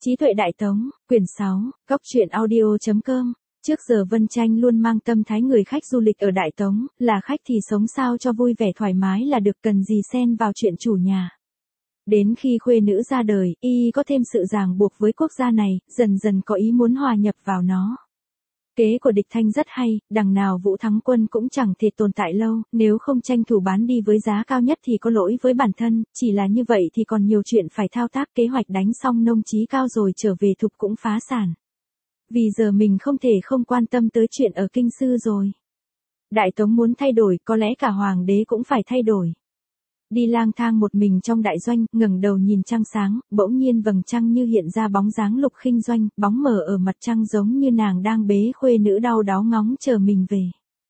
Trí tuệ Đại Tống, quyển 6, Cóc truyện audio.com. Trước giờ Vân Tranh luôn mang tâm thái người khách du lịch ở Đại Tống, là khách thì sống sao cho vui vẻ thoải mái là được, cần gì xen vào chuyện chủ nhà. Đến khi khuê nữ ra đời, y có thêm sự ràng buộc với quốc gia này, dần dần có ý muốn hòa nhập vào nó. Kế của địch Thanh rất hay, đằng nào Vũ Thắng Quân cũng chẳng thể tồn tại lâu, nếu không tranh thủ bán đi với giá cao nhất thì có lỗi với bản thân, chỉ là như vậy thì còn nhiều chuyện phải thao tác. Kế hoạch đánh xong Nông Chí Cao rồi trở về Thục cũng phá sản. Vì giờ mình không thể không quan tâm tới chuyện ở Kinh Sư rồi. Đại Tống muốn thay đổi, có lẽ cả Hoàng đế cũng phải thay đổi. Đi lang thang một mình trong đại doanh, ngẩng đầu nhìn trăng sáng, bỗng nhiên vầng trăng như hiện ra bóng dáng Lục Khinh Doanh, bóng mờ ở mặt trăng giống như nàng đang bế khuê nữ đau đáu ngóng chờ mình về.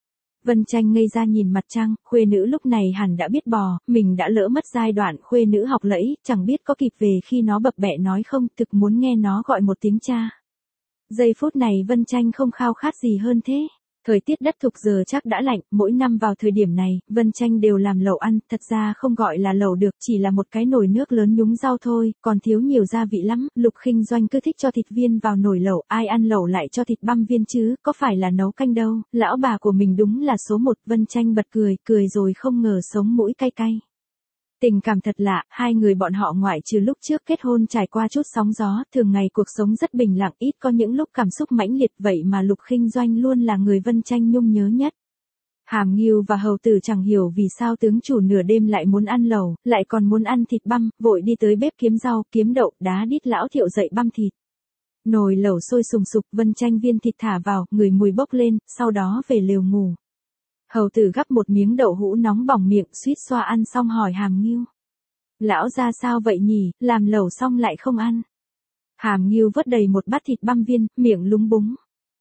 Vân Tranh ngây ra nhìn mặt trăng, khuê nữ lúc này hẳn đã biết bò, mình đã lỡ mất giai đoạn khuê nữ học lẫy, chẳng biết có kịp về khi nó bập bẹ nói không, thực muốn nghe nó gọi một tiếng cha. Giây phút này Vân Tranh không khao khát gì hơn thế. Thời tiết đất Thục giờ chắc đã lạnh, mỗi năm vào thời điểm này, Vân Tranh đều làm lẩu ăn, thật ra không gọi là lẩu được, chỉ là một cái nồi nước lớn nhúng rau thôi, còn thiếu nhiều gia vị lắm. Lục Khinh Doanh cứ thích cho thịt viên vào nồi lẩu, ai ăn lẩu lại cho thịt băm viên chứ, có phải là nấu canh đâu, lão bà của mình đúng là số một. Vân Tranh bật cười, cười rồi không ngờ sống mũi cay cay. Tình cảm thật lạ, hai người bọn họ ngoại trừ lúc trước kết hôn trải qua chút sóng gió, thường ngày cuộc sống rất bình lặng, ít có những lúc cảm xúc mãnh liệt, vậy mà Lục Khinh Doanh luôn là người Vân Tranh nhung nhớ nhất. Hàm Ngưu và Hầu Tử chẳng hiểu vì sao tướng chủ nửa đêm lại muốn ăn lẩu, lại còn muốn ăn thịt băm, vội đi tới bếp kiếm rau, kiếm đậu, đá đít lão Thiệu dậy băm thịt. Nồi lẩu sôi sùng sục, Vân Tranh viên thịt thả vào, ngửi mùi bốc lên, sau đó về lều ngủ. Hầu Tử gắp một miếng đậu hũ nóng bỏng miệng, suýt xoa ăn xong hỏi Hàm Ngưu: lão ra sao vậy nhỉ, làm lẩu xong lại không ăn. Hàm Ngưu vớt đầy một bát thịt băm viên, miệng lúng búng.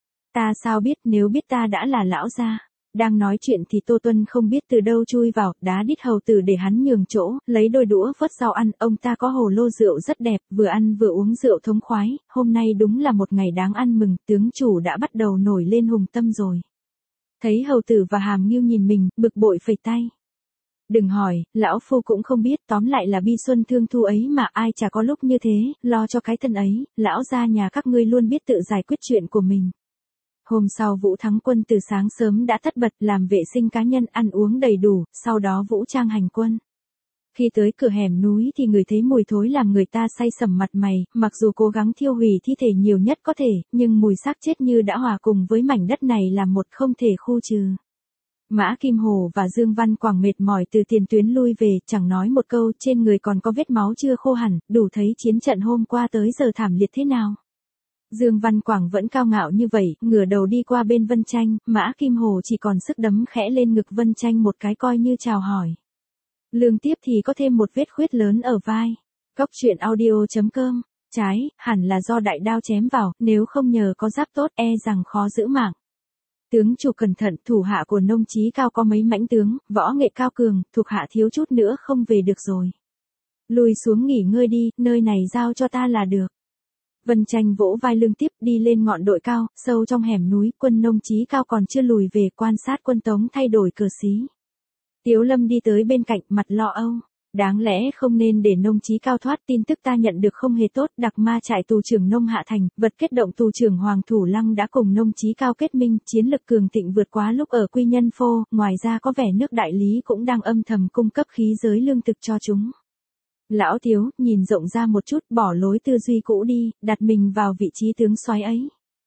Ta sao biết, nếu biết ta đã là lão gia. Đang nói chuyện thì Tô Tuân không biết từ đâu chui vào, đá đít Hầu Tử để hắn nhường chỗ, lấy đôi đũa vớt rau ăn. Ông ta có hồ lô rượu rất đẹp, vừa ăn vừa uống rượu thống khoái, hôm nay đúng là một ngày đáng ăn mừng, tướng chủ đã bắt đầu nổi lên hùng tâm rồi. Thấy Hầu Tử và Hàm Ngưu nhìn mình, bực bội phẩy tay. Đừng hỏi, lão phu cũng không biết, tóm lại là bi xuân thương thu ấy mà, ai chả có lúc như thế, lo cho cái thân ấy, lão gia nhà các ngươi luôn biết tự giải quyết chuyện của mình. Hôm sau Vũ Thắng Quân từ sáng sớm đã tất bật làm vệ sinh cá nhân, ăn uống đầy đủ, sau đó vũ trang hành quân. Khi tới cửa hẻm núi thì người thấy mùi thối làm người ta say sẩm mặt mày, mặc dù cố gắng thiêu hủy thi thể nhiều nhất có thể, nhưng mùi xác chết như đã hòa cùng với mảnh đất này là một không thể khu trừ. Mã Kim Hồ và Dương Văn Quảng mệt mỏi từ tiền tuyến lui về, chẳng nói một câu, trên người còn có vết máu chưa khô hẳn, đủ thấy chiến trận hôm qua tới giờ thảm liệt thế nào. Dương Văn Quảng vẫn cao ngạo như vậy, ngửa đầu đi qua bên Vân Tranh, Mã Kim Hồ chỉ còn sức đấm khẽ lên ngực Vân Tranh một cái coi như chào hỏi. Lương tiếp thì có thêm một vết khuyết lớn ở vai. Cóc truyện audio.com. Trái, hẳn là do đại đao chém vào, nếu không nhờ có giáp tốt e rằng khó giữ mạng. Tướng chủ cẩn thận, thủ hạ của Nông Chí Cao có mấy mãnh tướng, võ nghệ cao cường, thuộc hạ thiếu chút nữa không về được rồi. Lùi xuống nghỉ ngơi đi, nơi này giao cho ta là được. Vân Tranh vỗ vai Lương Tiếp đi lên ngọn đồi cao, sâu trong hẻm núi, quân Nông Chí Cao còn chưa lùi về, quan sát quân Tống thay đổi cờ xí. Tiếu Lâm đi tới bên cạnh, mặt lo âu. Đáng lẽ không nên để Nông Chí Cao thoát, tin tức ta nhận được không hề tốt, Đặc Ma trại tù trưởng Nông Hạ Thành, vật kết động tù trưởng Hoàng Thủ Lăng đã cùng Nông Chí Cao kết minh, chiến lực cường thịnh vượt quá lúc ở Quy Nhân Phô, ngoài ra có vẻ nước đại lý cũng đang âm thầm cung cấp khí giới lương thực cho chúng. Lão Tiếu, nhìn rộng ra một chút, bỏ lối tư duy cũ đi, đặt mình vào vị trí tướng soái ấy.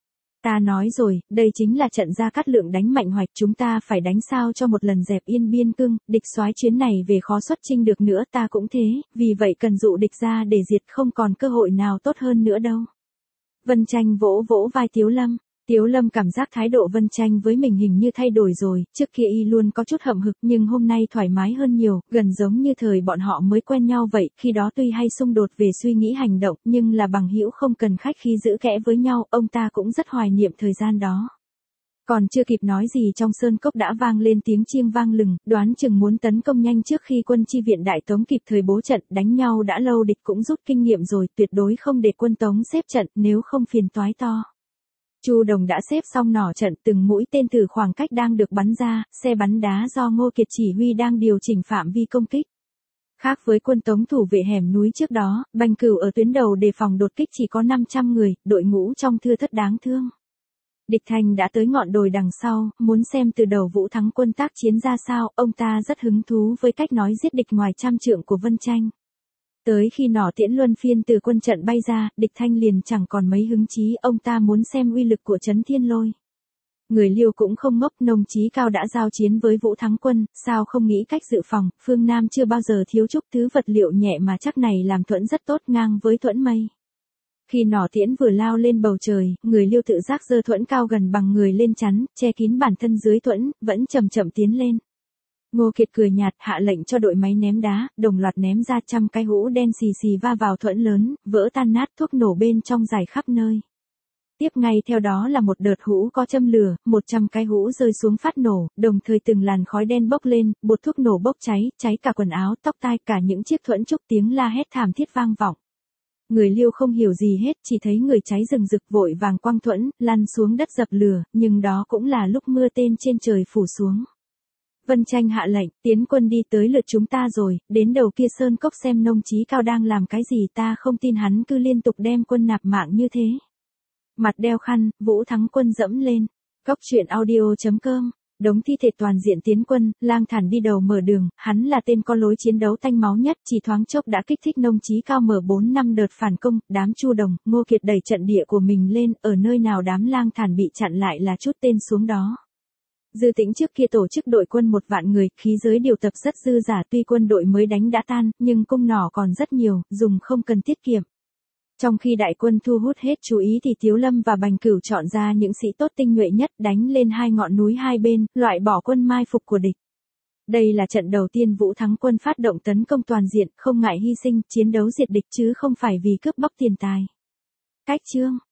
Ta nói rồi, đây chính là trận Gia Cát Lượng đánh Mạnh Hoạch, chúng ta phải đánh sao cho một lần dẹp yên biên cương, địch soái chuyến này về khó xuất chinh được nữa, ta cũng thế, vì vậy cần dụ địch ra để diệt, không còn cơ hội nào tốt hơn nữa đâu. Vân Tranh vỗ vỗ vai Tiếu Lâm. Tiếu Lâm cảm giác thái độ Vân Tranh với mình hình như thay đổi rồi, trước kia y luôn có chút hậm hực nhưng hôm nay thoải mái hơn nhiều, gần giống như thời bọn họ mới quen nhau vậy, khi đó tuy hay xung đột về suy nghĩ hành động nhưng là bằng hữu không cần khách khí giữ kẽ với nhau, ông ta cũng rất hoài niệm thời gian đó. Còn chưa kịp nói gì trong sơn cốc đã vang lên tiếng chiêng vang lừng, đoán chừng muốn tấn công nhanh trước khi quân chi viện Đại Tống kịp thời bố trận, đánh nhau đã lâu địch cũng rút kinh nghiệm rồi, tuyệt đối không để quân Tống xếp trận, nếu không phiền toái to. Chu Đồng đã xếp xong nỏ trận, từng mũi tên từ khoảng cách đang được bắn ra, xe bắn đá do Ngô Kiệt chỉ huy đang điều chỉnh phạm vi công kích. Khác với quân Tống thủ vệ hẻm núi trước đó, Bành Cửu ở tuyến đầu đề phòng đột kích chỉ có 500 người, đội ngũ trong thưa thớt đáng thương. Địch Thành đã tới ngọn đồi đằng sau, muốn xem từ đầu Vũ Thắng Quân tác chiến ra sao, ông ta rất hứng thú với cách nói giết địch ngoài trăm trượng của Vân Tranh. Tới khi nỏ tiễn luân phiên từ quân trận bay ra, Địch Thanh liền chẳng còn mấy hứng chí, ông ta muốn xem uy lực của Trấn Thiên Lôi. Người Liêu cũng không ngốc, Nông Chí Cao đã giao chiến với Vũ Thắng Quân, sao không nghĩ cách dự phòng, phương Nam chưa bao giờ thiếu chút thứ vật liệu nhẹ mà chắc này làm thuẫn rất tốt ngang với thuẫn mây. Khi nỏ tiễn vừa lao lên bầu trời, người Liêu tự giác giơ thuẫn cao gần bằng người lên chắn, che kín bản thân dưới thuẫn, vẫn chậm chậm tiến lên. Ngô Kiệt cười nhạt, hạ lệnh cho đội máy ném đá, đồng loạt ném ra trăm cái hũ đen xì xì va vào thuẫn lớn, vỡ tan nát, thuốc nổ bên trong rải khắp nơi. Tiếp ngay theo đó là một đợt hũ có châm lửa, 100 cái hũ rơi xuống phát nổ, đồng thời từng làn khói đen bốc lên, bột thuốc nổ bốc cháy, cháy cả quần áo, tóc tai, cả những chiếc thuẫn trúc, tiếng la hét thảm thiết vang vọng. Người Liêu không hiểu gì hết, chỉ thấy người cháy rừng rực vội vàng quăng thuẫn, lăn xuống đất dập lửa, nhưng đó cũng là lúc mưa tên trên trời phủ xuống. Vân Tranh hạ lệnh, tiến quân đi, tới lượt chúng ta rồi, đến đầu kia sơn cốc xem Nông Chí Cao đang làm cái gì, ta không tin hắn cứ liên tục đem quân nạp mạng như thế. Mặt đeo khăn, Vũ Thắng Quân dẫm lên. Cốc truyện audio.com. Đống thi thể toàn diện tiến quân, Lang Thản đi đầu mở đường, hắn là tên có lối chiến đấu tanh máu nhất, chỉ thoáng chốc đã kích thích Nông Chí Cao mở 4 năm đợt phản công, đám Chu Đồng, Ngô Kiệt đẩy trận địa của mình lên, ở nơi nào đám Lang Thản bị chặn lại là chút tên xuống đó. Dư Tĩnh trước kia tổ chức đội quân 1 vạn người, khí giới điều tập rất dư giả, tuy quân đội mới đánh đã tan, nhưng cung nỏ còn rất nhiều, dùng không cần tiết kiệm. Trong khi đại quân thu hút hết chú ý thì Tiếu Lâm và Bành Cửu chọn ra những sĩ tốt tinh nhuệ nhất, đánh lên 2 ngọn núi hai bên, loại bỏ quân mai phục của địch. Đây là trận đầu tiên Vũ Thắng Quân phát động tấn công toàn diện, không ngại hy sinh, chiến đấu diệt địch chứ không phải vì cướp bóc tiền tài. Cách chương